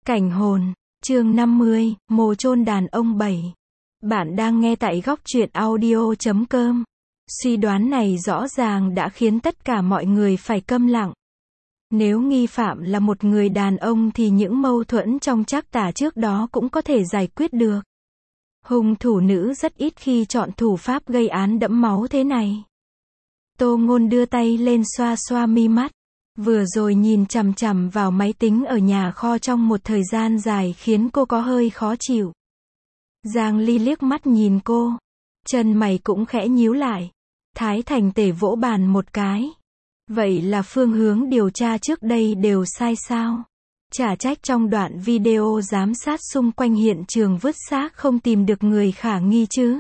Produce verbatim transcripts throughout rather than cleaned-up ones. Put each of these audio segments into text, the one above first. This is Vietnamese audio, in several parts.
Cảnh hồn, chương năm mươi, mồ chôn đàn ông bảy. Bạn đang nghe tại góc truyện audio chấm com. Suy đoán này rõ ràng đã khiến tất cả mọi người phải câm lặng. Nếu nghi phạm là một người đàn ông thì những mâu thuẫn trong trác tả trước đó cũng có thể giải quyết được. Hung thủ nữ rất ít khi chọn thủ pháp gây án đẫm máu thế này. Tô Ngôn đưa tay lên xoa xoa mi mắt. Vừa rồi nhìn chằm chằm vào máy tính ở nhà kho trong một thời gian dài khiến cô có hơi khó chịu. Giang Ly liếc mắt nhìn cô. Chân mày cũng khẽ nhíu lại. Thái Thành Tể vỗ bàn một cái. Vậy là phương hướng điều tra trước đây đều sai sao? Chả trách trong đoạn video giám sát xung quanh hiện trường vứt xác không tìm được người khả nghi chứ.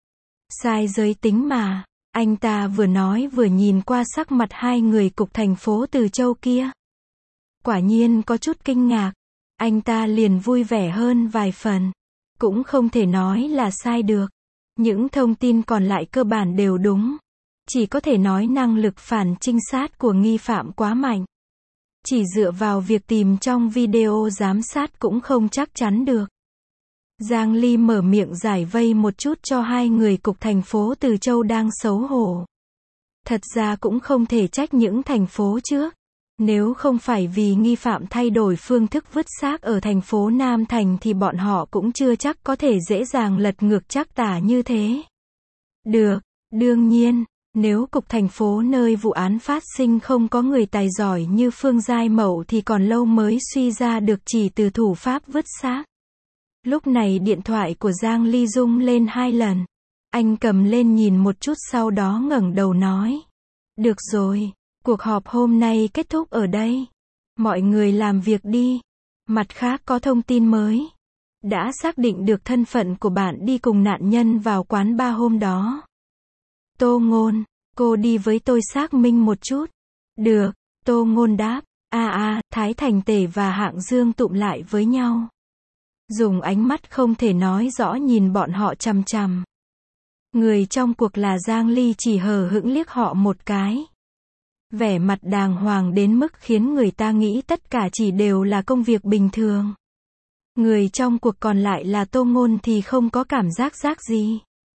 Sai giới tính mà. Anh ta vừa nói vừa nhìn qua sắc mặt hai người cục thành phố Từ Châu kia. Quả nhiên có chút kinh ngạc. Anh ta liền vui vẻ hơn vài phần. Cũng không thể nói là sai được. Những thông tin còn lại cơ bản đều đúng. Chỉ có thể nói năng lực phản trinh sát của nghi phạm quá mạnh. Chỉ dựa vào việc tìm trong video giám sát cũng không chắc chắn được. Giang Ly mở miệng giải vây một chút cho hai người cục thành phố Từ Châu đang xấu hổ. Thật ra cũng không thể trách những thành phố trước. Nếu không phải vì nghi phạm thay đổi phương thức vứt xác ở thành phố Nam Thành thì bọn họ cũng chưa chắc có thể dễ dàng lật ngược trác tả như thế. Được, đương nhiên, nếu cục thành phố nơi vụ án phát sinh không có người tài giỏi như Phương Giai Mậu thì còn lâu mới suy ra được chỉ từ thủ pháp vứt xác. Lúc này điện thoại của Giang Ly rung lên hai lần. Anh cầm lên nhìn một chút sau đó ngẩng đầu nói. Được rồi, cuộc họp hôm nay kết thúc ở đây. Mọi người làm việc đi. Mặt khác có thông tin mới. Đã xác định được thân phận của bạn đi cùng nạn nhân vào quán bar hôm đó. Tô Ngôn, cô đi với tôi xác minh một chút. Được, Tô Ngôn đáp. A a, Thái Thành Tể và Hạng Dương tụm lại với nhau. Dùng ánh mắt không thể nói rõ nhìn bọn họ chằm chằm. Người trong cuộc là Giang Ly chỉ hờ hững liếc họ một cái. Vẻ mặt đàng hoàng đến mức khiến người ta nghĩ tất cả chỉ đều là công việc bình thường. Người trong cuộc còn lại là Tô Ngôn thì không có cảm giác giác gì.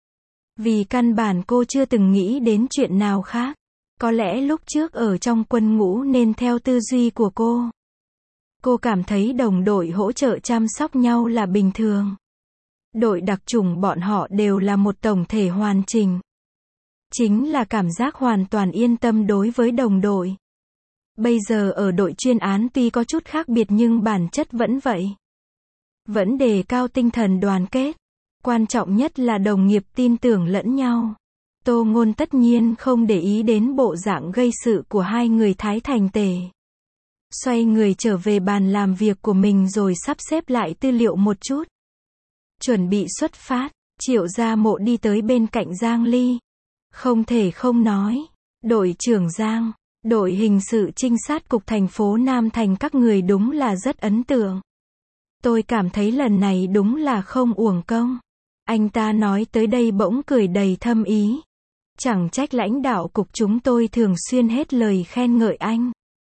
Vì căn bản cô chưa từng nghĩ đến chuyện nào khác. Có lẽ lúc trước ở trong quân ngũ nên theo tư duy của cô. Cô cảm thấy đồng đội hỗ trợ chăm sóc nhau là bình thường. Đội đặc chủng bọn họ đều là một tổng thể hoàn chỉnh. Chính là cảm giác hoàn toàn yên tâm đối với đồng đội. Bây giờ ở đội chuyên án tuy có chút khác biệt nhưng bản chất vẫn vậy. Vẫn đề cao tinh thần đoàn kết. Quan trọng nhất là đồng nghiệp tin tưởng lẫn nhau. Tô Ngôn tất nhiên không để ý đến bộ dạng gây sự của hai người Thái Thành Tể. Xoay người trở về bàn làm việc của mình rồi sắp xếp lại tư liệu một chút. Chuẩn bị xuất phát, Triệu Gia Mộ đi tới bên cạnh Giang Ly. Không thể không nói, đội trưởng Giang, đội hình sự trinh sát cục thành phố Nam Thành các người đúng là rất ấn tượng. Tôi cảm thấy lần này đúng là không uổng công. Anh ta nói tới đây bỗng cười đầy thâm ý. Chẳng trách lãnh đạo cục chúng tôi thường xuyên hết lời khen ngợi anh.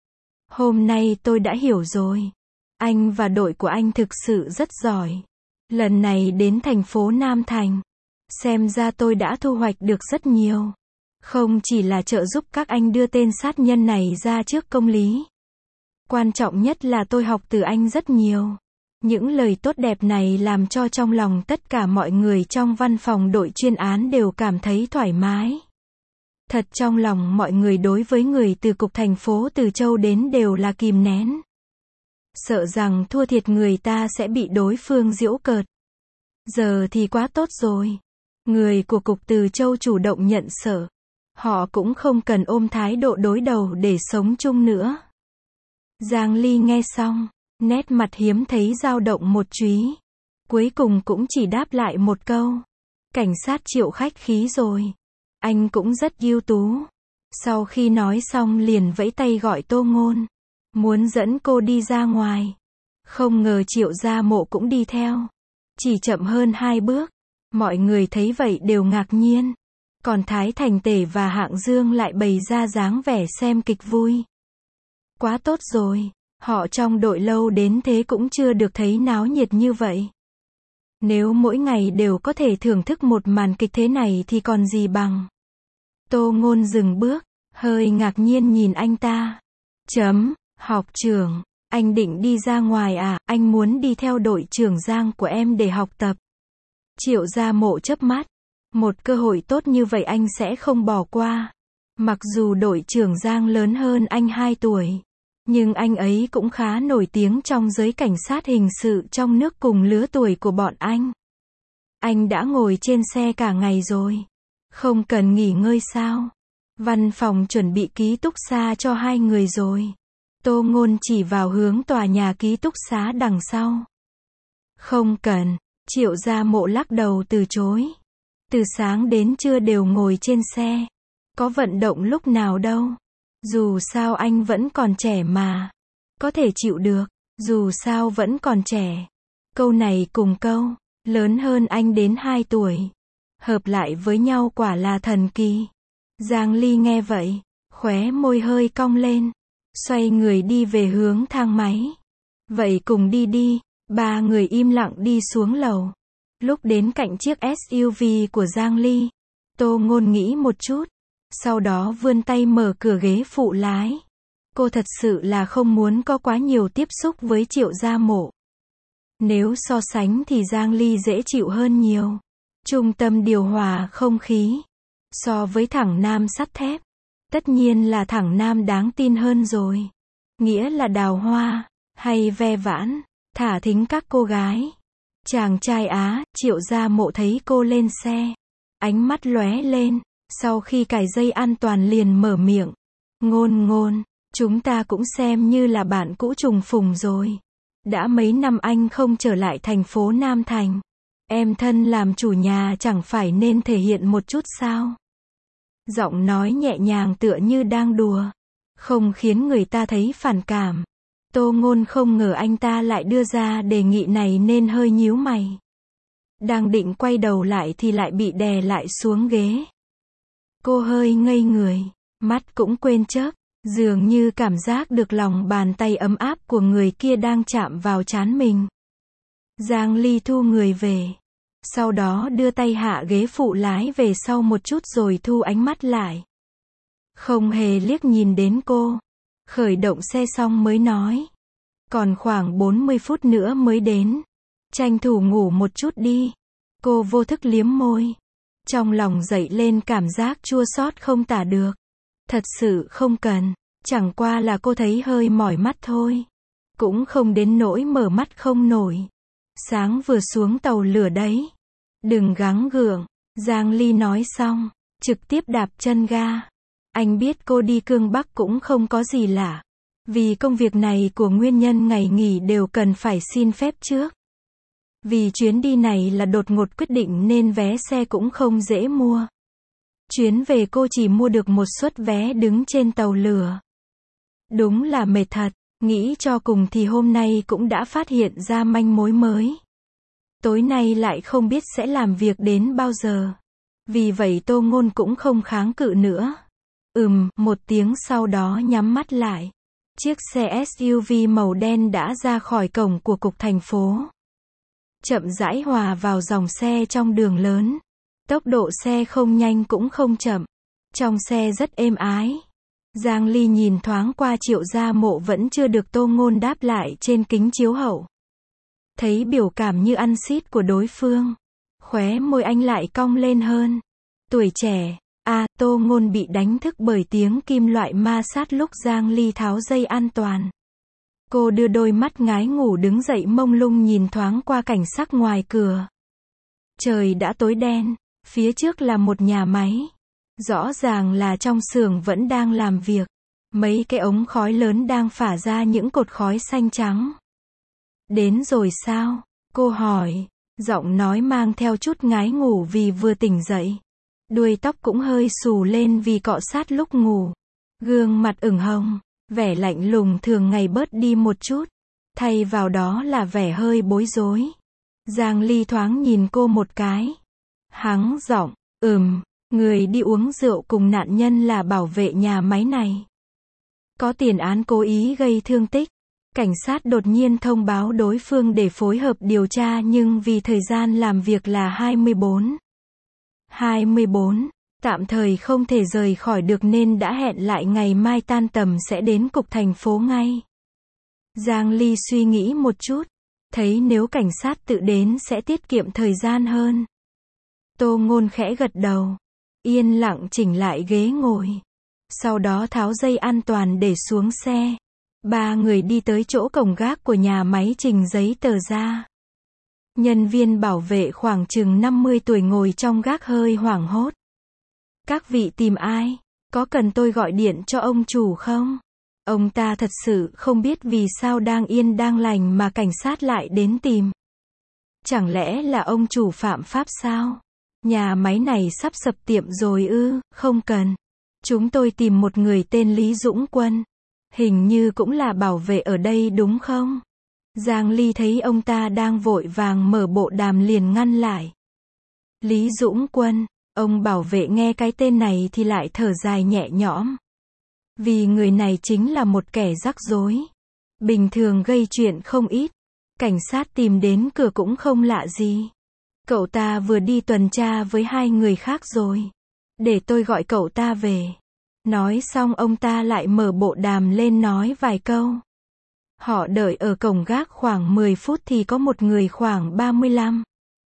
Hôm nay tôi đã hiểu rồi. Anh và đội của anh thực sự rất giỏi. Lần này đến thành phố Nam Thành. Xem ra tôi đã thu hoạch được rất nhiều. Không chỉ là trợ giúp các anh đưa tên sát nhân này ra trước công lý. Quan trọng nhất là tôi học từ anh rất nhiều. Những lời tốt đẹp này làm cho trong lòng tất cả mọi người trong văn phòng đội chuyên án đều cảm thấy thoải mái. Thật trong lòng mọi người đối với người từ cục thành phố Từ Châu đến đều là kìm nén. Sợ rằng thua thiệt người ta sẽ bị đối phương giễu cợt. Giờ thì quá tốt rồi. Người của cục Từ Châu chủ động nhận sợ. Họ cũng không cần ôm thái độ đối đầu để sống chung nữa. Giang Ly nghe xong, nét mặt hiếm thấy dao động một chúy. Cuối cùng cũng chỉ đáp lại một câu. Cảnh sát Triệu khách khí rồi. Anh cũng rất ưu tú. Sau khi nói xong liền vẫy tay gọi Tô Ngôn. Muốn dẫn cô đi ra ngoài. Không ngờ Triệu Gia Mộ cũng đi theo. Chỉ chậm hơn hai bước. Mọi người thấy vậy đều ngạc nhiên. Còn Thái Thành Tể và Hạng Dương lại bày ra dáng vẻ xem kịch vui. Quá tốt rồi. Họ trong đội lâu đến thế cũng chưa được thấy náo nhiệt như vậy. Nếu mỗi ngày đều có thể thưởng thức một màn kịch thế này thì còn gì bằng. Tô Ngôn dừng bước, hơi ngạc nhiên nhìn anh ta. Chấm, học trưởng, anh định đi ra ngoài à, anh muốn đi theo đội trưởng Giang của em để học tập. Triệu Gia Mộ chớp mắt. Một cơ hội tốt như vậy anh sẽ không bỏ qua. Mặc dù đội trưởng Giang lớn hơn anh hai tuổi. Nhưng anh ấy cũng khá nổi tiếng trong giới cảnh sát hình sự trong nước cùng lứa tuổi của bọn anh. Anh đã ngồi trên xe cả ngày rồi. Không cần nghỉ ngơi sao? Văn phòng chuẩn bị ký túc xá cho hai người rồi. Tô Ngôn chỉ vào hướng tòa nhà ký túc xá đằng sau. Không cần, Triệu Gia Mộ lắc đầu từ chối. Từ sáng đến trưa đều ngồi trên xe. Có vận động lúc nào đâu. Dù sao anh vẫn còn trẻ mà. Có thể chịu được, dù sao vẫn còn trẻ. Câu này cùng câu, lớn hơn anh đến hai tuổi. Hợp lại với nhau quả là thần kỳ. Giang Ly nghe vậy, khóe môi hơi cong lên. Xoay người đi về hướng thang máy. Vậy cùng đi đi, ba người im lặng đi xuống lầu. Lúc đến cạnh chiếc ét u vê của Giang Ly, Tô Ngôn nghĩ một chút. Sau đó vươn tay mở cửa ghế phụ lái. Cô thật sự là không muốn có quá nhiều tiếp xúc với Triệu Gia Mộ. Nếu so sánh thì Giang Ly dễ chịu hơn nhiều. Trung tâm điều hòa không khí. So với thẳng nam sắt thép. Tất nhiên là thẳng nam đáng tin hơn rồi. Nghĩa là đào hoa, hay ve vãn, thả thính các cô gái. Chàng trai Á, Triệu Gia Mộ thấy cô lên xe. Ánh mắt lóe lên. Sau khi cài dây an toàn liền mở miệng. Ngôn ngôn, chúng ta cũng xem như là bạn cũ trùng phùng rồi. Đã mấy năm anh không trở lại thành phố Nam Thành. Em thân làm chủ nhà chẳng phải nên thể hiện một chút sao? Giọng nói nhẹ nhàng tựa như đang đùa. Không khiến người ta thấy phản cảm. Tô Ngôn không ngờ anh ta lại đưa ra đề nghị này nên hơi nhíu mày. Đang định quay đầu lại thì lại bị đè lại xuống ghế. Cô hơi ngây người, mắt cũng quên chớp, dường như cảm giác được lòng bàn tay ấm áp của người kia đang chạm vào trán mình. Giang Ly thu người về, sau đó đưa tay hạ ghế phụ lái về sau một chút rồi thu ánh mắt lại. Không hề liếc nhìn đến cô, khởi động xe xong mới nói. Còn khoảng bốn mươi phút nữa mới đến, tranh thủ ngủ một chút đi. Cô vô thức liếm môi. Trong lòng dậy lên cảm giác chua xót không tả được. Thật sự không cần, chẳng qua là cô thấy hơi mỏi mắt thôi. Cũng không đến nỗi mở mắt không nổi. Sáng vừa xuống tàu lửa đấy. Đừng gắng gượng, Giang Ly nói xong, trực tiếp đạp chân ga. Anh biết cô đi Cương Bắc cũng không có gì lạ. Vì công việc này của nguyên nhân ngày nghỉ đều cần phải xin phép trước. Vì chuyến đi này là đột ngột quyết định nên vé xe cũng không dễ mua. Chuyến về cô chỉ mua được một suất vé đứng trên tàu lửa. Đúng là mệt thật, nghĩ cho cùng thì hôm nay cũng đã phát hiện ra manh mối mới. Tối nay lại không biết sẽ làm việc đến bao giờ. Vì vậy Tô Ngôn cũng không kháng cự nữa. Ừm, một tiếng sau đó nhắm mắt lại. Chiếc xe ét u vê màu đen đã ra khỏi cổng của cục thành phố. Chậm rãi hòa vào dòng xe trong đường lớn. Tốc độ xe không nhanh cũng không chậm. Trong xe rất êm ái. Giang Ly nhìn thoáng qua Triệu Gia Mộ vẫn chưa được Tô Ngôn đáp lại trên kính chiếu hậu. Thấy biểu cảm như ăn xít của đối phương. Khóe môi anh lại cong lên hơn. Tuổi trẻ. À, Tô Ngôn bị đánh thức bởi tiếng kim loại ma sát lúc Giang Ly tháo dây an toàn. Cô đưa đôi mắt ngái ngủ đứng dậy mông lung nhìn thoáng qua cảnh sắc ngoài cửa. Trời đã tối đen, phía trước là một nhà máy. Rõ ràng là trong xưởng vẫn đang làm việc. Mấy cái ống khói lớn đang phả ra những cột khói xanh trắng. Đến rồi sao? Cô hỏi, giọng nói mang theo chút ngái ngủ vì vừa tỉnh dậy. Đuôi tóc cũng hơi xù lên vì cọ sát lúc ngủ. Gương mặt ửng hồng, vẻ lạnh lùng thường ngày bớt đi một chút. Thay vào đó là vẻ hơi bối rối. Giang Ly thoáng nhìn cô một cái. Hắng giọng, ừm, người đi uống rượu cùng nạn nhân là bảo vệ nhà máy này. Có tiền án cố ý gây thương tích. Cảnh sát đột nhiên thông báo đối phương để phối hợp điều tra nhưng vì thời gian làm việc là hai mươi bốn hai mươi bốn, tạm thời không thể rời khỏi được nên đã hẹn lại ngày mai tan tầm sẽ đến cục thành phố ngay. Giang Ly suy nghĩ một chút, thấy nếu cảnh sát tự đến sẽ tiết kiệm thời gian hơn. Tô Ngôn khẽ gật đầu, yên lặng chỉnh lại ghế ngồi. Sau đó tháo dây an toàn để xuống xe. Ba người đi tới chỗ cổng gác của nhà máy trình giấy tờ ra. Nhân viên bảo vệ khoảng chừng năm mươi tuổi ngồi trong gác hơi hoảng hốt. Các vị tìm ai? Có cần tôi gọi điện cho ông chủ không? Ông ta thật sự không biết vì sao đang yên đang lành mà cảnh sát lại đến tìm. Chẳng lẽ là ông chủ phạm pháp sao? Nhà máy này sắp sập tiệm rồi ư? Không cần. Chúng tôi tìm một người tên Lý Dũng Quân. Hình như cũng là bảo vệ ở đây đúng không? Giang Ly thấy ông ta đang vội vàng mở bộ đàm liền ngăn lại. Lý Dũng Quân, ông bảo vệ nghe cái tên này thì lại thở dài nhẹ nhõm. Vì người này chính là một kẻ rắc rối. Bình thường gây chuyện không ít. Cảnh sát tìm đến cửa cũng không lạ gì. Cậu ta vừa đi tuần tra với hai người khác rồi. Để tôi gọi cậu ta về. Nói xong ông ta lại mở bộ đàm lên nói vài câu. Họ đợi ở cổng gác khoảng mười phút thì có một người khoảng ba mươi lăm,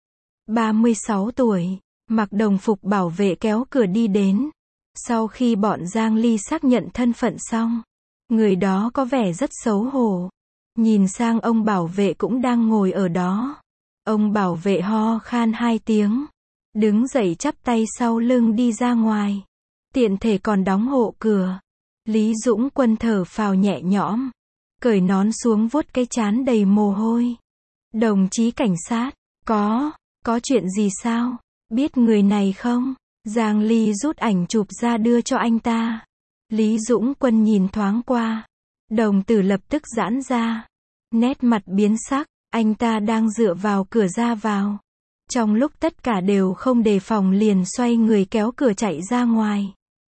ba mươi sáu tuổi, mặc đồng phục bảo vệ kéo cửa đi đến. Sau khi bọn Giang Ly xác nhận thân phận xong, người đó có vẻ rất xấu hổ. Nhìn sang ông bảo vệ cũng đang ngồi ở đó. Ông bảo vệ ho khan hai tiếng. Đứng dậy chắp tay sau lưng đi ra ngoài. Tiện thể còn đóng hộ cửa. Lý Dũng Quân thở phào nhẹ nhõm. Cởi nón xuống vuốt cái trán đầy mồ hôi. Đồng chí cảnh sát, có, có chuyện gì sao? Biết người này không? Giang Ly rút ảnh chụp ra đưa cho anh ta. Lý Dũng Quân nhìn thoáng qua. Đồng tử lập tức giãn ra. Nét mặt biến sắc, anh ta đang dựa vào cửa ra vào. Trong lúc tất cả đều không đề phòng liền xoay người kéo cửa chạy ra ngoài.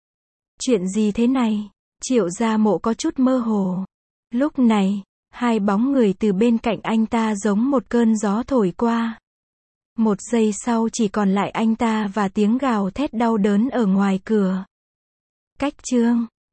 Chuyện gì thế này? Triệu Gia Mộ có chút mơ hồ. Lúc này, hai bóng người từ bên cạnh anh ta giống một cơn gió thổi qua. Một giây sau chỉ còn lại anh ta và tiếng gào thét đau đớn ở ngoài cửa. Cách chương